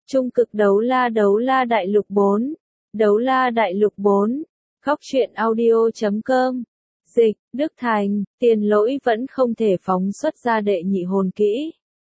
Trung cực đấu la đại lục 4. Đấu la đại lục 4. Góc truyện audio.com. Dịch, Đức Thành, Tiền Lỗi vẫn không thể phóng xuất ra đệ nhị hồn kỹ.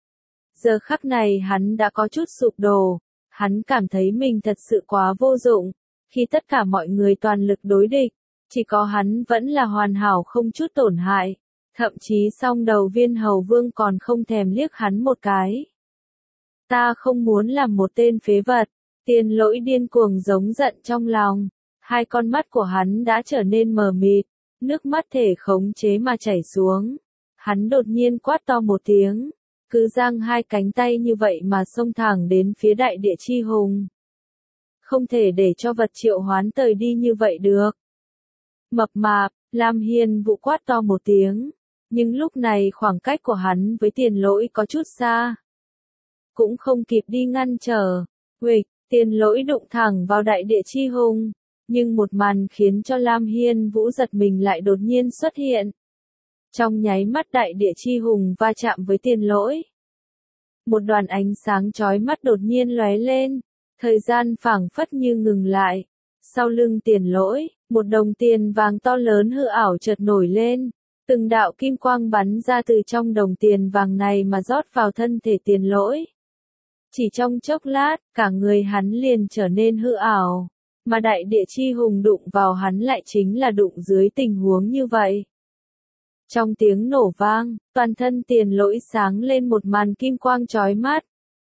Giờ khắc này hắn đã có chút sụp đổ, hắn cảm thấy mình thật sự quá vô dụng, khi tất cả mọi người toàn lực đối địch, chỉ có hắn vẫn là hoàn hảo không chút tổn hại, thậm chí song đầu viên hầu vương còn không thèm liếc hắn một cái. Ta không muốn làm một tên phế vật, Tiền Lỗi điên cuồng giống giận trong lòng, hai con mắt của hắn đã trở nên mờ mịt, nước mắt thể khống chế mà chảy xuống. Hắn đột nhiên quát to một tiếng, cứ giang hai cánh tay như vậy mà xông thẳng đến phía đại địa chi hùng. Không thể để cho vật triệu hoán tời đi như vậy được. Mập mạp, Lam Hiên Vũ quát to một tiếng, nhưng lúc này khoảng cách của hắn với Tiền Lỗi có chút xa. Cũng không kịp đi ngăn trở, huỵch, Tiền Lỗi đụng thẳng vào đại địa chi hùng, nhưng một màn khiến cho Lam Hiên Vũ giật mình lại đột nhiên xuất hiện. Trong nháy mắt đại địa chi hùng va chạm với Tiền Lỗi. Một đoàn ánh sáng chói mắt đột nhiên lóe lên, thời gian phảng phất như ngừng lại. Sau lưng Tiền Lỗi, một đồng tiền vàng to lớn hư ảo chợt nổi lên, từng đạo kim quang bắn ra từ trong đồng tiền vàng này mà rót vào thân thể Tiền Lỗi. Chỉ trong chốc lát, cả người hắn liền trở nên hư ảo, mà đại địa chi hùng đụng vào hắn lại chính là đụng dưới tình huống như vậy. Trong tiếng nổ vang, toàn thân Tiền Lỗi sáng lên một màn kim quang chói mắt.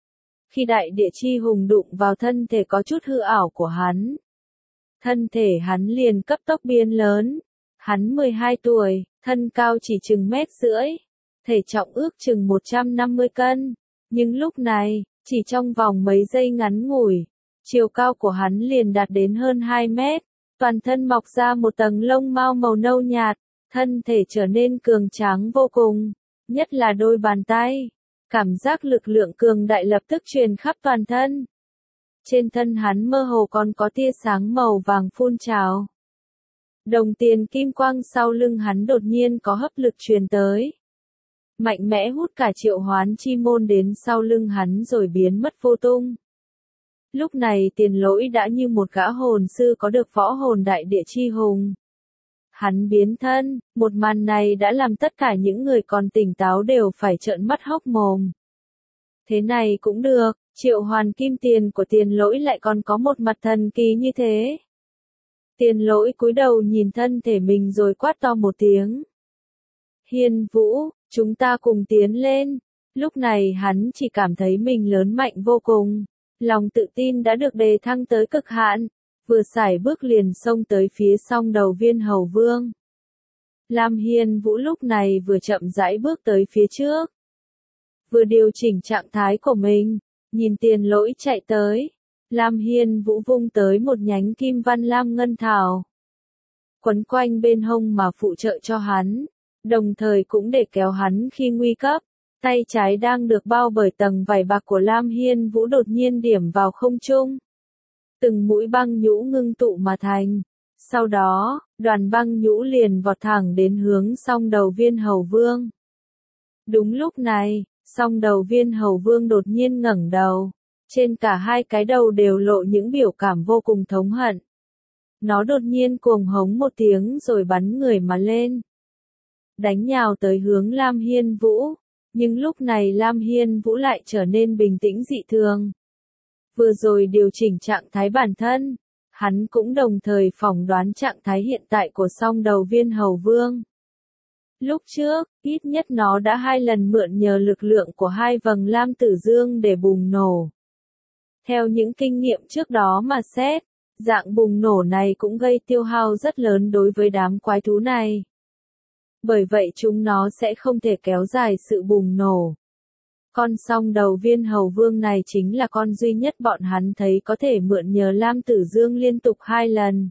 Khi đại địa chi hùng đụng vào thân thể có chút hư ảo của hắn, thân thể hắn liền cấp tốc biến lớn. Hắn 12 tuổi, thân cao chỉ chừng 1,5 mét, thể trọng ước chừng 150 cân, nhưng lúc này, chỉ trong vòng mấy giây ngắn ngủi, chiều cao của hắn liền đạt đến hơn 2 mét, toàn thân mọc ra một tầng lông mao màu nâu nhạt, thân thể trở nên cường tráng vô cùng, nhất là đôi bàn tay. Cảm giác lực lượng cường đại lập tức truyền khắp toàn thân. Trên thân hắn mơ hồ còn có tia sáng màu vàng phun trào. Đồng tiền kim quang sau lưng hắn đột nhiên có hấp lực truyền tới. Mạnh mẽ hút cả triệu hoán chi môn đến sau lưng hắn rồi biến mất vô tung. Lúc này Tiền Lỗi đã như một gã hồn sư có được võ hồn đại địa chi hùng. Hắn biến thân, một màn này đã làm tất cả những người còn tỉnh táo đều phải trợn mắt hốc mồm. Thế này cũng được, triệu hoàn kim tiền của Tiền Lỗi lại còn có một mặt thần kỳ như thế. Tiền Lỗi cúi đầu nhìn thân thể mình rồi quát to một tiếng. Hiên Vũ, chúng ta cùng tiến lên. Lúc này hắn chỉ cảm thấy mình lớn mạnh vô cùng, lòng tự tin đã được đề thăng tới cực hạn. Vừa sải bước liền xông tới phía song đầu viên hầu vương. Lam Hiên Vũ lúc này vừa chậm rãi bước tới phía trước, vừa điều chỉnh trạng thái của mình, nhìn Tiền Lỗi chạy tới. Lam Hiên Vũ vung tới một nhánh kim văn lam ngân thảo, quấn quanh bên hông mà phụ trợ cho hắn, đồng thời cũng để kéo hắn khi nguy cấp. Tay trái đang được bao bởi tầng vải bạc của Lam Hiên Vũ đột nhiên điểm vào không trung. Từng mũi băng nhũ ngưng tụ mà thành. Sau đó, đoàn băng nhũ liền vọt thẳng đến hướng song đầu viên hầu vương. Đúng lúc này, song đầu viên hầu vương đột nhiên ngẩng đầu. Trên cả hai cái đầu đều lộ những biểu cảm vô cùng thống hận. Nó đột nhiên cuồng hống một tiếng rồi bắn người mà lên. Đánh nhào tới hướng Lam Hiên Vũ. Nhưng lúc này Lam Hiên Vũ lại trở nên bình tĩnh dị thường. Vừa rồi điều chỉnh trạng thái bản thân, hắn cũng đồng thời phỏng đoán trạng thái hiện tại của song đầu viên hầu vương. Lúc trước, ít nhất nó đã 2 lần mượn nhờ lực lượng của 2 vầng lam tử dương để bùng nổ. Theo những kinh nghiệm trước đó mà xét, dạng bùng nổ này cũng gây tiêu hao rất lớn đối với đám quái thú này. Bởi vậy chúng nó sẽ không thể kéo dài sự bùng nổ. Con song đầu viên hầu vương này chính là con duy nhất bọn hắn thấy có thể mượn nhờ lam tử dương liên tục 2 lần.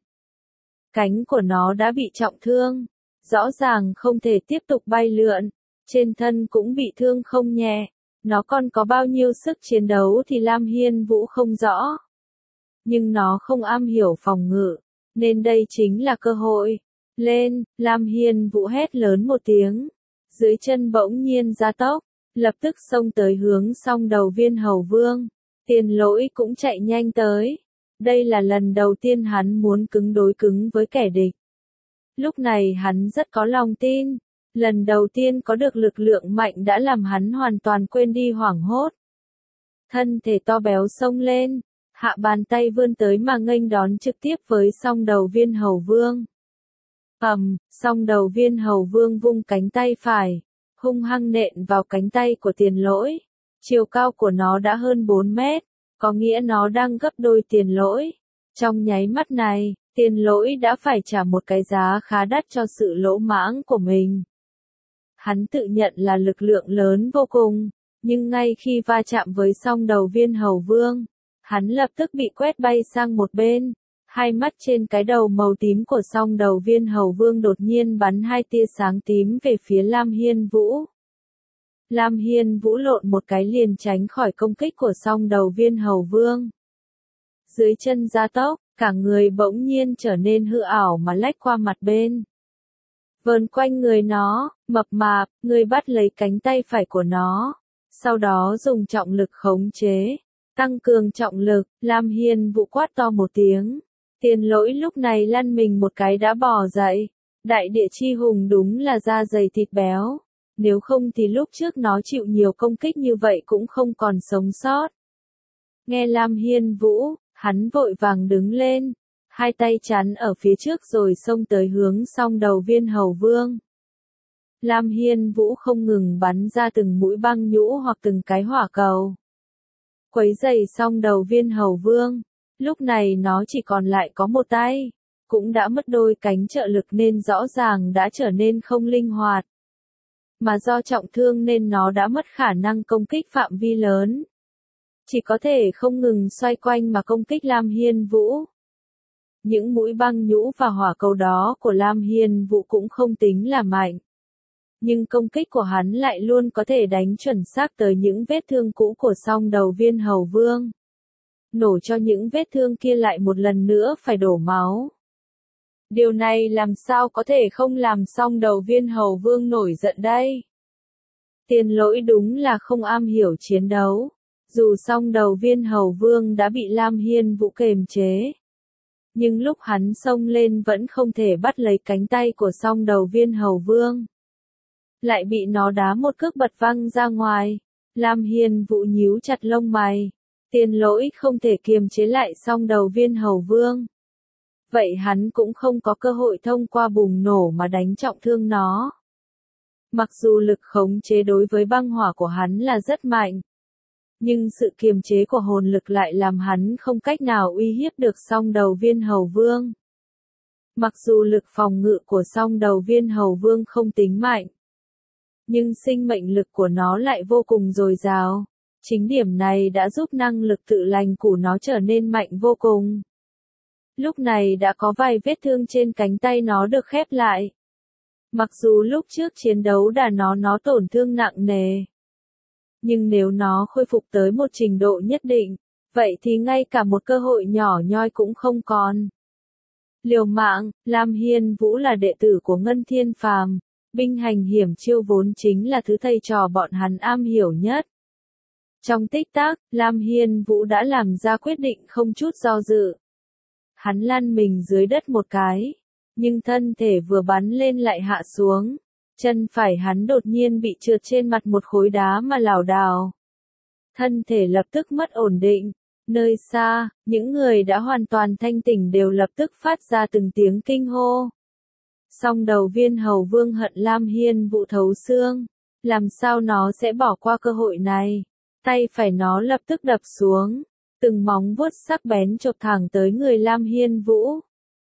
Cánh của nó đã bị trọng thương, rõ ràng không thể tiếp tục bay lượn, trên thân cũng bị thương không nhẹ. Nó còn có bao nhiêu sức chiến đấu thì Lam Hiên Vũ không rõ. Nhưng nó không am hiểu phòng ngự, nên đây chính là cơ hội. Lên, Lam Hiên Vũ hét lớn một tiếng. Dưới chân bỗng nhiên gia tốc, lập tức xông tới hướng song đầu viên hầu vương. Tiền lỗi cũng chạy nhanh tới. Đây là lần đầu tiên hắn muốn cứng đối cứng với kẻ địch. Lúc này hắn rất có lòng tin. Lần đầu tiên có được lực lượng mạnh đã làm hắn hoàn toàn quên đi hoảng hốt. Thân thể to béo xông lên, hạ bàn tay vươn tới mà nghênh đón trực tiếp với song đầu Viên Hầu Vương. Song đầu Viên Hầu Vương vung cánh tay phải, hung hăng nện vào cánh tay của Tiền Lỗi. Chiều cao của nó đã hơn 4 mét, có nghĩa nó đang gấp đôi Tiền Lỗi. Trong nháy mắt này, Tiền Lỗi đã phải trả một cái giá khá đắt cho sự lỗ mãng của mình. Hắn tự nhận là lực lượng lớn vô cùng, nhưng ngay khi va chạm với song đầu Viên Hầu Vương, hắn lập tức bị quét bay sang một bên. Hai mắt trên cái đầu màu tím của song đầu Viên Hầu Vương đột nhiên bắn hai tia sáng tím về phía Lam Hiên Vũ. Lam Hiên Vũ lộn một cái liền tránh khỏi công kích của song đầu Viên Hầu Vương. Dưới chân gia tốc, cả người bỗng nhiên trở nên hư ảo mà lách qua mặt bên. Vờn quanh người nó, mập mạp, người bắt lấy cánh tay phải của nó. Sau đó dùng trọng lực khống chế, tăng cường trọng lực, Lam Hiên Vũ quát to một tiếng. Tiền Lỗi lúc này lăn mình một cái đã bò dậy. Đại địa chi hùng đúng là da dày thịt béo. Nếu không thì lúc trước nó chịu nhiều công kích như vậy cũng không còn sống sót. Nghe Lam Hiên Vũ, hắn vội vàng đứng lên. Hai tay chắn ở phía trước rồi xông tới hướng song đầu Viên Hầu Vương. Lam Hiên Vũ không ngừng bắn ra từng mũi băng nhũ hoặc từng cái hỏa cầu. Quấy rầy song đầu Viên Hầu Vương. Lúc này nó chỉ còn lại có một tay. Cũng đã mất đôi cánh trợ lực nên rõ ràng đã trở nên không linh hoạt. Mà do trọng thương nên nó đã mất khả năng công kích phạm vi lớn. Chỉ có thể không ngừng xoay quanh mà công kích Lam Hiên Vũ. Những mũi băng nhũ và hỏa cầu đó của Lam Hiên Vũ cũng không tính là mạnh. Nhưng công kích của hắn lại luôn có thể đánh chuẩn xác tới những vết thương cũ của song đầu Viên Hầu Vương. Nổ cho những vết thương kia lại một lần nữa phải đổ máu. Điều này làm sao có thể không làm song đầu Viên Hầu Vương nổi giận đây? Tiền Lỗi đúng là không am hiểu chiến đấu. Dù song đầu Viên Hầu Vương đã bị Lam Hiên Vũ kềm chế. Nhưng lúc hắn xông lên vẫn không thể bắt lấy cánh tay của song đầu Viên Hầu Vương. Lại bị nó đá một cước bật văng ra ngoài. Lam Hiên Vũ nhíu chặt lông mày. Tiền Lỗi không thể kiềm chế lại song đầu Viên Hầu Vương. Vậy hắn cũng không có cơ hội thông qua bùng nổ mà đánh trọng thương nó. Mặc dù lực khống chế đối với băng hỏa của hắn là rất mạnh. Nhưng sự kiềm chế của hồn lực lại làm hắn không cách nào uy hiếp được song đầu Viên Hầu Vương. Mặc dù lực phòng ngự của song đầu Viên Hầu Vương không tính mạnh. Nhưng sinh mệnh lực của nó lại vô cùng dồi dào. Chính điểm này đã giúp năng lực tự lành của nó trở nên mạnh vô cùng. Lúc này đã có vài vết thương trên cánh tay nó được khép lại. Mặc dù lúc trước chiến đấu đã nó tổn thương nặng nề. Nhưng nếu nó khôi phục tới một trình độ nhất định, vậy thì ngay cả một cơ hội nhỏ nhoi cũng không còn. Liều mạng, Lam Hiên Vũ là đệ tử của Ngân Thiên Phàm, binh hành hiểm chiêu vốn chính là thứ thầy trò bọn hắn am hiểu nhất. Trong tích tắc, Lam Hiên Vũ đã làm ra quyết định không chút do dự. Hắn lăn mình dưới đất một cái, nhưng thân thể vừa bắn lên lại hạ xuống. Chân phải hắn đột nhiên bị trượt trên mặt một khối đá mà lảo đảo. Thân thể lập tức mất ổn định. Nơi xa, những người đã hoàn toàn thanh tỉnh đều lập tức phát ra từng tiếng kinh hô. Song đầu Viên Hầu Vương hận Lam Hiên Vũ thấu xương. Làm sao nó sẽ bỏ qua cơ hội này? Tay phải nó lập tức đập xuống. Từng móng vuốt sắc bén chộp thẳng tới người Lam Hiên Vũ.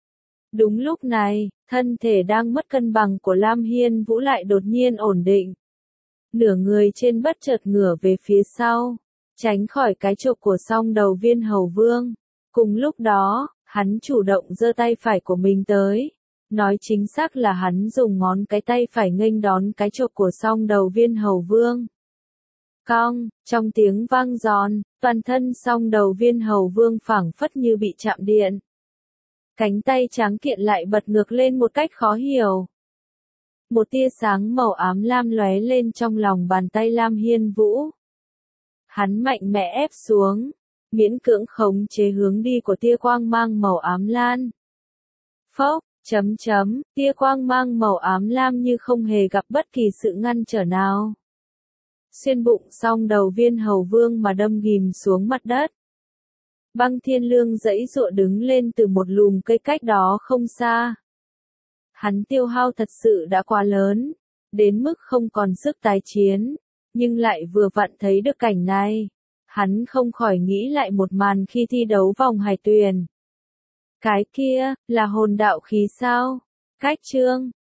Đúng lúc này, thân thể đang mất cân bằng của Lam Hiên Vũ lại đột nhiên ổn định. Nửa người trên bất chợt ngửa về phía sau, tránh khỏi cái chộp của song đầu Viên Hầu Vương. Cùng lúc đó, hắn chủ động giơ tay phải của mình tới. Nói chính xác là hắn dùng ngón cái tay phải nghênh đón cái chộp của song đầu Viên Hầu Vương. Cong, trong tiếng vang giòn, toàn thân song đầu Viên Hầu Vương phảng phất như bị chạm điện. Cánh tay tráng kiện lại bật ngược lên một cách khó hiểu. Một tia sáng màu ám lam lóe lên trong lòng bàn tay Lam Hiên Vũ. Hắn mạnh mẽ ép xuống, miễn cưỡng khống chế hướng đi của tia quang mang màu ám lam. Phốc, tia quang mang màu ám lam như không hề gặp bất kỳ sự ngăn trở nào. Xuyên bụng song đầu viên hầu vương mà đâm ghìm xuống mặt đất. Băng Thiên Lương giãy giụa đứng lên từ một lùm cây cách đó không xa. Hắn tiêu hao thật sự đã quá lớn, đến mức không còn sức tái chiến, nhưng lại vừa vặn thấy được cảnh này. Hắn không khỏi nghĩ lại một màn khi thi đấu vòng hải tuyển. Cái kia, là hồn đạo khí sao? Cách chương